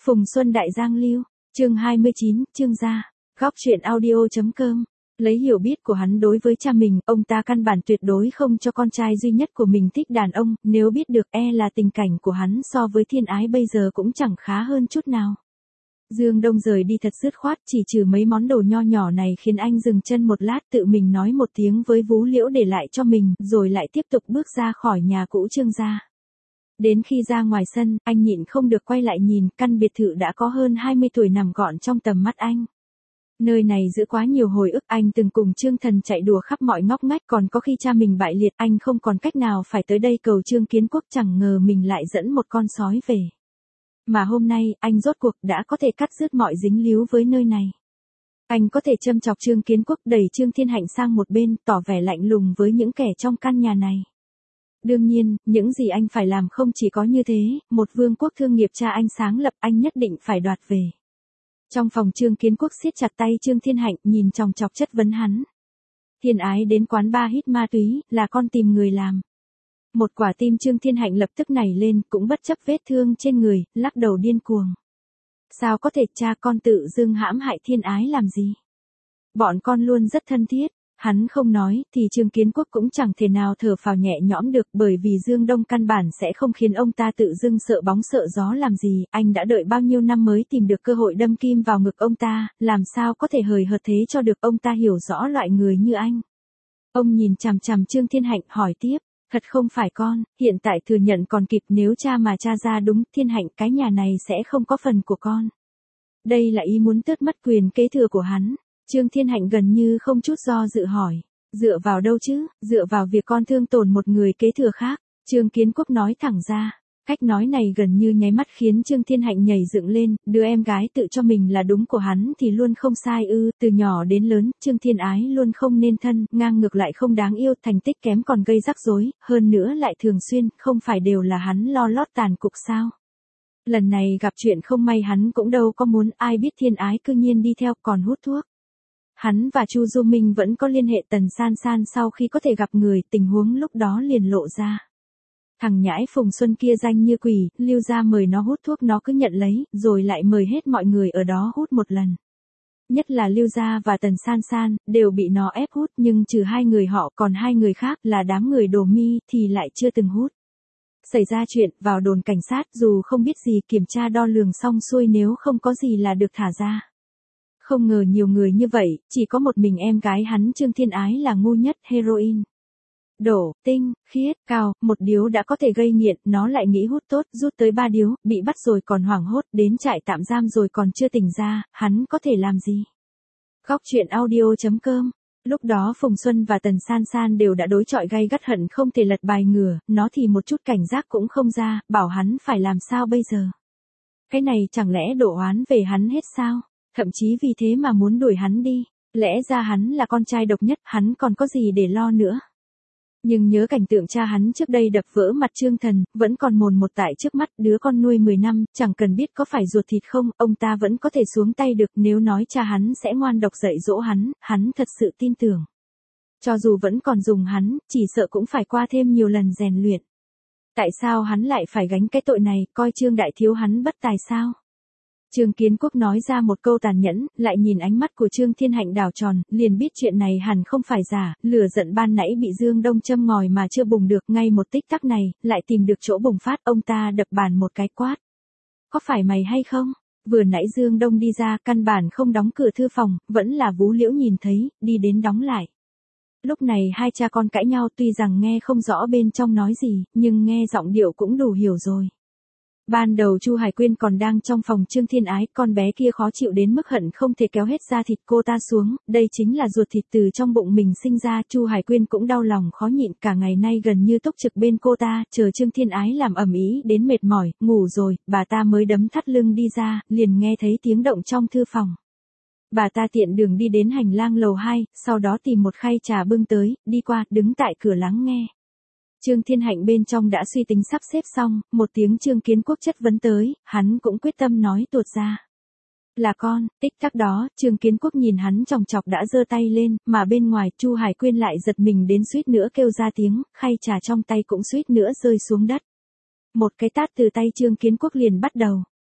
Phùng Xuân Đại Giang Lưu, chương 29, chương gia, góc truyện audio.com. Lấy hiểu biết của hắn đối với cha mình, ông ta căn bản tuyệt đối không cho con trai duy nhất của mình thích đàn ông, nếu biết được là tình cảnh của hắn so với Thiên Ái bây giờ cũng chẳng khá hơn chút nào. Dương Đông rời đi thật dứt khoát, chỉ trừ mấy món đồ nho nhỏ này khiến anh dừng chân một lát, tự mình nói một tiếng với Vú Liễu để lại cho mình, rồi lại tiếp tục bước ra khỏi nhà cũ Trương gia. Đến khi ra ngoài sân, anh nhịn không được quay lại nhìn, căn biệt thự đã có hơn 20 tuổi nằm gọn trong tầm mắt anh. Nơi này giữ quá nhiều hồi ức, anh từng cùng Trương Thần chạy đùa khắp mọi ngóc ngách, còn có khi cha mình bại liệt, anh không còn cách nào phải tới đây cầu Trương Kiến Quốc, chẳng ngờ mình lại dẫn một con sói về. Mà hôm nay, anh rốt cuộc đã có thể cắt dứt mọi dính líu với nơi này. Anh có thể châm chọc Trương Kiến Quốc, đẩy Trương Thiên Hạnh sang một bên, tỏ vẻ lạnh lùng với những kẻ trong căn nhà này. Đương nhiên, những gì anh phải làm không chỉ có như thế, một vương quốc thương nghiệp cha anh sáng lập anh nhất định phải đoạt về. Trong phòng Trương Kiến Quốc siết chặt tay Trương Thiên Hạnh, nhìn chòng chọc chất vấn hắn. Thiên Ái đến quán bar hít ma túy, là con tìm người làm. Một quả tim Trương Thiên Hạnh lập tức nảy lên, cũng bất chấp vết thương trên người, lắc đầu điên cuồng. Sao có thể, cha con tự dưng hãm hại Thiên Ái làm gì? Bọn con luôn rất thân thiết. Hắn không nói, thì Trương Kiến Quốc cũng chẳng thể nào thở phào nhẹ nhõm được, bởi vì Dương Đông căn bản sẽ không khiến ông ta tự dưng sợ bóng sợ gió làm gì, anh đã đợi bao nhiêu năm mới tìm được cơ hội đâm kim vào ngực ông ta, làm sao có thể hời hợt thế cho được, ông ta hiểu rõ loại người như anh. Ông nhìn chằm chằm Trương Thiên Hạnh, hỏi tiếp, thật không phải con, hiện tại thừa nhận còn kịp, nếu cha mà cha ra đúng, Thiên Hạnh, cái nhà này sẽ không có phần của con. Đây là ý muốn tước mất quyền kế thừa của hắn. Trương Thiên Hạnh gần như không chút do dự hỏi, dựa vào đâu chứ, dựa vào việc con thương tổn một người kế thừa khác. Trương Kiến Quốc nói thẳng ra, cách nói này gần như nháy mắt khiến Trương Thiên Hạnh nhảy dựng lên, đứa em gái tự cho mình là đúng của hắn thì luôn không sai ư, từ nhỏ đến lớn, Trương Thiên Ái luôn không nên thân, ngang ngược lại không đáng yêu, thành tích kém còn gây rắc rối, hơn nữa lại thường xuyên, không phải đều là hắn lo lót tàn cục sao. Lần này gặp chuyện không may hắn cũng đâu có muốn, ai biết Thiên Ái cư nhiên đi theo còn hút thuốc. Hắn và Chu Du Minh vẫn có liên hệ, Tần San San sau khi có thể gặp người, tình huống lúc đó liền lộ ra. Thằng nhãi Phùng Xuân kia danh như quỷ, Lưu gia mời nó hút thuốc nó cứ nhận lấy, rồi lại mời hết mọi người ở đó hút một lần. Nhất là Lưu gia và Tần San San, đều bị nó ép hút, nhưng trừ hai người họ, còn hai người khác là đám người Đồ Mi thì lại chưa từng hút. Xảy ra chuyện, vào đồn cảnh sát, dù không biết gì, kiểm tra đo lường xong xuôi, nếu không có gì là được thả ra. Không ngờ nhiều người như vậy, chỉ có một mình em gái hắn Trương Thiên Ái là ngu nhất, heroin. Đổ, tinh, khiết, cao, một điếu đã có thể gây nghiện, nó lại nghĩ hút tốt, rút tới 3 điếu, bị bắt rồi còn hoảng hốt, đến trại tạm giam rồi còn chưa tỉnh ra, hắn có thể làm gì? Góc truyện audio.com. Lúc đó Phùng Xuân và Tần San San đều đã đối chọi gay gắt, hận không thể lật bài ngửa, nó thì một chút cảnh giác cũng không ra, bảo hắn phải làm sao bây giờ? Cái này chẳng lẽ đổ oán về hắn hết sao? Thậm chí vì thế mà muốn đuổi hắn đi, lẽ ra hắn là con trai độc nhất, hắn còn có gì để lo nữa. Nhưng nhớ cảnh tượng cha hắn trước đây đập vỡ mặt Trương Thần, vẫn còn mồn một tại trước mắt, đứa con nuôi 10 năm, chẳng cần biết có phải ruột thịt không, ông ta vẫn có thể xuống tay được, nếu nói cha hắn sẽ ngoan độc dạy dỗ hắn thật sự tin tưởng. Cho dù vẫn còn dùng hắn, chỉ sợ cũng phải qua thêm nhiều lần rèn luyện. Tại sao hắn lại phải gánh cái tội này, coi Trương đại thiếu hắn bất tài sao? Trương Kiến Quốc nói ra một câu tàn nhẫn, lại nhìn ánh mắt của Trương Thiên Hạnh đảo tròn, liền biết chuyện này hẳn không phải giả, lửa giận ban nãy bị Dương Đông châm ngòi mà chưa bùng được, ngay một tích tắc này, lại tìm được chỗ bùng phát, ông ta đập bàn một cái quát. Có phải mày hay không? Vừa nãy Dương Đông đi ra, căn bản không đóng cửa thư phòng, vẫn là Vú Liễu nhìn thấy, đi đến đóng lại. Lúc này hai cha con cãi nhau, tuy rằng nghe không rõ bên trong nói gì, nhưng nghe giọng điệu cũng đủ hiểu rồi. Ban đầu Chu Hải Quyên còn đang trong phòng Trương Thiên Ái, con bé kia khó chịu đến mức hận không thể kéo hết da thịt cô ta xuống, đây chính là ruột thịt từ trong bụng mình sinh ra, Chu Hải Quyên cũng đau lòng khó nhịn, cả ngày nay gần như túc trực bên cô ta, chờ Trương Thiên Ái làm ầm ĩ đến mệt mỏi, ngủ rồi, bà ta mới đấm thắt lưng đi ra, liền nghe thấy tiếng động trong thư phòng. Bà ta tiện đường đi đến hành lang lầu 2, sau đó tìm một khay trà bưng tới, đi qua, đứng tại cửa lắng nghe. Trương Thiên Hạnh bên trong đã suy tính sắp xếp xong, một tiếng Trương Kiến Quốc chất vấn tới, hắn cũng quyết tâm nói tuột ra. Là con, tích tắc đó, Trương Kiến Quốc nhìn hắn chòng chọc đã giơ tay lên, mà bên ngoài Chu Hải Quyên lại giật mình đến suýt nữa kêu ra tiếng, khay trà trong tay cũng suýt nữa rơi xuống đất. Một cái tát từ tay Trương Kiến Quốc liền bắt đầu.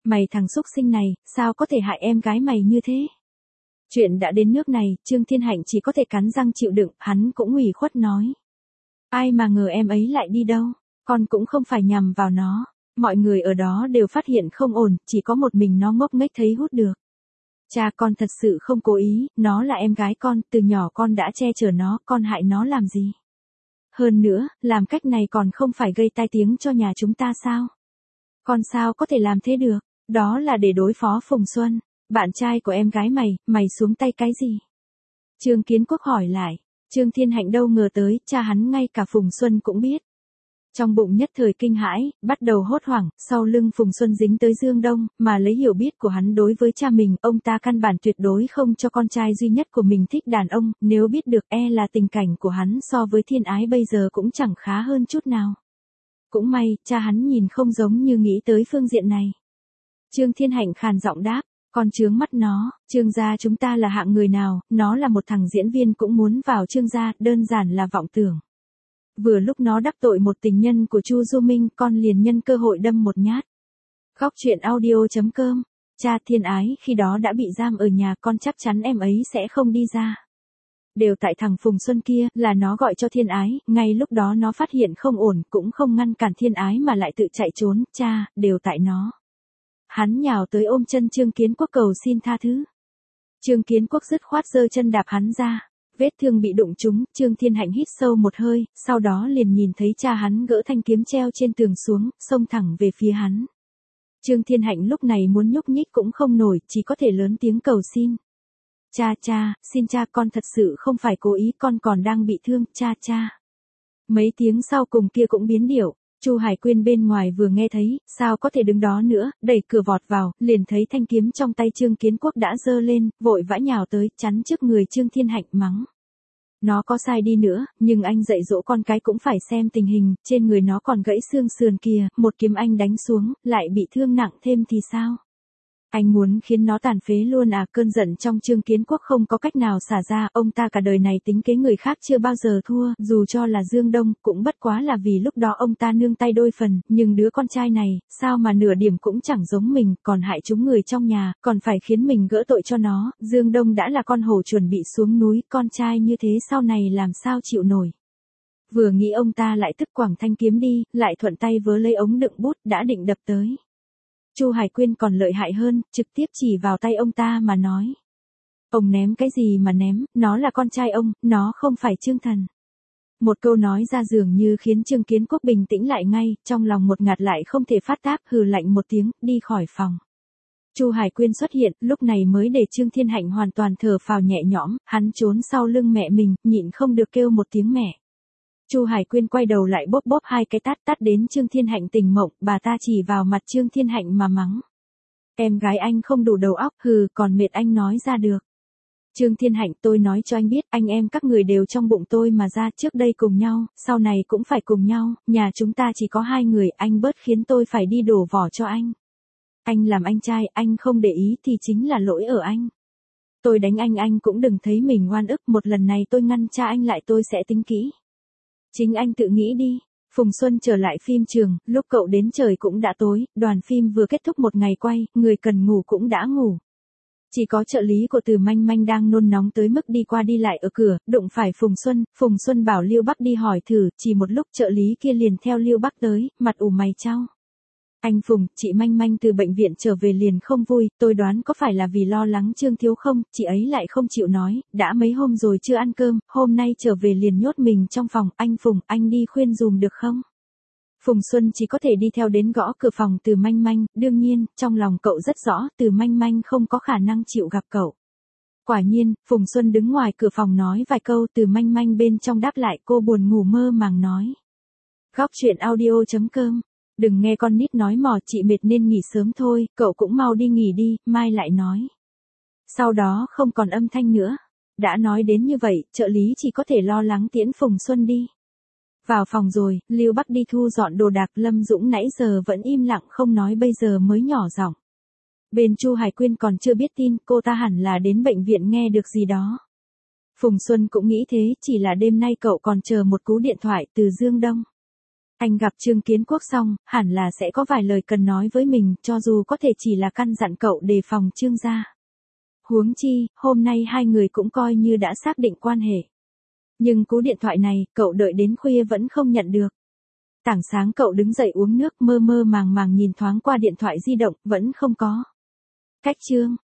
Mày thằng xúc sinh này, sao có thể hại em gái mày như thế? Chuyện đã đến nước này, Trương Thiên Hạnh chỉ có thể cắn răng chịu đựng, hắn cũng ủy khuất nói. Ai mà ngờ em ấy lại đi đâu, con cũng không phải nhằm vào nó. Mọi người ở đó đều phát hiện không ổn, chỉ có một mình nó ngốc nghếch thấy hút được. Cha con thật sự không cố ý, nó là em gái con, từ nhỏ con đã che chở nó, con hại nó làm gì? Hơn nữa, làm cách này còn không phải gây tai tiếng cho nhà chúng ta sao? Con sao có thể làm thế được? Đó là để đối phó Phùng Xuân, bạn trai của em gái mày xuống tay cái gì? Trương Kiến Quốc hỏi lại, Trương Thiên Hạnh đâu ngờ tới, cha hắn ngay cả Phùng Xuân cũng biết. Trong bụng nhất thời kinh hãi, bắt đầu hốt hoảng, sau lưng Phùng Xuân dính tới Dương Đông, mà lấy hiểu biết của hắn đối với cha mình, ông ta căn bản tuyệt đối không cho con trai duy nhất của mình thích đàn ông, nếu biết được là tình cảnh của hắn so với Thiên Ái bây giờ cũng chẳng khá hơn chút nào. Cũng may, cha hắn nhìn không giống như nghĩ tới phương diện này. Trương Thiên Hạnh khàn giọng đáp, con trướng mắt nó, Trương gia chúng ta là hạng người nào, nó là một thằng diễn viên cũng muốn vào Trương gia, đơn giản là vọng tưởng. Vừa lúc nó đắc tội một tình nhân của Chu Du Minh, con liền nhân cơ hội đâm một nhát. Góc truyện audio.com, cha Thiên Ái khi đó đã bị giam ở nhà, con chắc chắn em ấy sẽ không đi ra. Đều tại thằng Phùng Xuân kia, là nó gọi cho Thiên Ái, ngay lúc đó nó phát hiện không ổn, cũng không ngăn cản Thiên Ái mà lại tự chạy trốn, cha, đều tại nó. Hắn nhào tới ôm chân Trương Kiến Quốc cầu xin tha thứ. Trương Kiến Quốc dứt khoát giơ chân đạp hắn ra. Vết thương bị đụng trúng, Trương Thiên Hạnh hít sâu một hơi, sau đó liền nhìn thấy cha hắn gỡ thanh kiếm treo trên tường xuống, xông thẳng về phía hắn. Trương Thiên Hạnh lúc này muốn nhúc nhích cũng không nổi, chỉ có thể lớn tiếng cầu xin. Cha, xin cha, con thật sự không phải cố ý, con còn đang bị thương, cha. Mấy tiếng sau cùng kia cũng biến điệu. Chu Hải Quyên bên ngoài vừa nghe thấy, sao có thể đứng đó nữa, đẩy cửa vọt vào, liền thấy thanh kiếm trong tay Trương Kiến Quốc đã giơ lên, vội vã nhào tới, chắn trước người Trương Thiên Hạnh mắng. Nó có sai đi nữa, nhưng anh dạy dỗ con cái cũng phải xem tình hình, trên người nó còn gãy xương sườn kìa, một kiếm anh đánh xuống, lại bị thương nặng thêm thì sao? Anh muốn khiến nó tàn phế luôn à? Cơn giận trong Trương Kiến Quốc không có cách nào xả ra, ông ta cả đời này tính kế người khác chưa bao giờ thua, dù cho là Dương Đông, cũng bất quá là vì lúc đó ông ta nương tay đôi phần, nhưng đứa con trai này, sao mà nửa điểm cũng chẳng giống mình, còn hại chúng người trong nhà, còn phải khiến mình gỡ tội cho nó, Dương Đông đã là con hổ chuẩn bị xuống núi, con trai như thế sau này làm sao chịu nổi. Vừa nghĩ ông ta lại tức quẳng thanh kiếm đi, lại thuận tay vớ lấy ống đựng bút, đã định đập tới. Chu Hải Quyên còn lợi hại hơn, trực tiếp chỉ vào tay ông ta mà nói. Ông ném cái gì mà ném, nó là con trai ông, nó không phải Trương Thần. Một câu nói ra dường như khiến Trương Kiến Quốc bình tĩnh lại ngay, trong lòng một ngạt lại không thể phát tác, hừ lạnh một tiếng, đi khỏi phòng. Chu Hải Quyên xuất hiện, lúc này mới để Trương Thiên Hạnh hoàn toàn thở phào nhẹ nhõm, hắn trốn sau lưng mẹ mình, nhịn không được kêu một tiếng mẹ. Chu Hải Quyên quay đầu lại bóp hai cái tát đến Trương Thiên Hạnh tỉnh mộng, bà ta chỉ vào mặt Trương Thiên Hạnh mà mắng. Em gái anh không đủ đầu óc, hừ, còn mệt anh nói ra được. Trương Thiên Hạnh, tôi nói cho anh biết, anh em các người đều trong bụng tôi mà ra, trước đây cùng nhau, sau này cũng phải cùng nhau, nhà chúng ta chỉ có hai người, anh bớt khiến tôi phải đi đổ vỏ cho anh. Anh làm anh trai, anh không để ý thì chính là lỗi ở anh. Tôi đánh anh cũng đừng thấy mình oan ức, một lần này tôi ngăn cha anh lại tôi sẽ tính kỹ. Chính anh tự nghĩ đi. Phùng Xuân trở lại phim trường, lúc cậu đến trời cũng đã tối, đoàn phim vừa kết thúc một ngày quay, người cần ngủ cũng đã ngủ. Chỉ có trợ lý của Từ Manh Manh đang nôn nóng tới mức đi qua đi lại ở cửa, đụng phải Phùng Xuân bảo Lưu Bắc đi hỏi thử, chỉ một lúc trợ lý kia liền theo Lưu Bắc tới, mặt ủ mày chau. Anh Phùng, chị Manh Manh từ bệnh viện trở về liền không vui, tôi đoán có phải là vì lo lắng Trương Thiếu không, chị ấy lại không chịu nói, đã mấy hôm rồi chưa ăn cơm, hôm nay trở về liền nhốt mình trong phòng, anh Phùng, anh đi khuyên dùm được không? Phùng Xuân chỉ có thể đi theo đến gõ cửa phòng Từ Manh Manh, đương nhiên, trong lòng cậu rất rõ, Từ Manh Manh không có khả năng chịu gặp cậu. Quả nhiên, Phùng Xuân đứng ngoài cửa phòng nói vài câu, Từ Manh Manh bên trong đáp lại, cô buồn ngủ mơ màng nói. Góc truyện audio.com. Đừng nghe con nít nói mò, chị mệt nên nghỉ sớm thôi, cậu cũng mau đi nghỉ đi, mai lại nói. Sau đó không còn âm thanh nữa. Đã nói đến như vậy, trợ lý chỉ có thể lo lắng tiễn Phùng Xuân đi. Vào phòng rồi, Lưu Bắc đi thu dọn đồ đạc, Lâm Dũng nãy giờ vẫn im lặng không nói, bây giờ mới nhỏ giọng. Bên Chu Hải Quyên còn chưa biết tin, cô ta hẳn là đến bệnh viện nghe được gì đó. Phùng Xuân cũng nghĩ thế, chỉ là đêm nay cậu còn chờ một cú điện thoại từ Dương Đông. Anh gặp Trương Kiến Quốc xong, hẳn là sẽ có vài lời cần nói với mình, cho dù có thể chỉ là căn dặn cậu đề phòng Trương gia. Huống chi, hôm nay hai người cũng coi như đã xác định quan hệ. Nhưng cú điện thoại này, cậu đợi đến khuya vẫn không nhận được. Tảng sáng cậu đứng dậy uống nước, mơ mơ màng màng nhìn thoáng qua điện thoại di động, vẫn không có. Cách Trương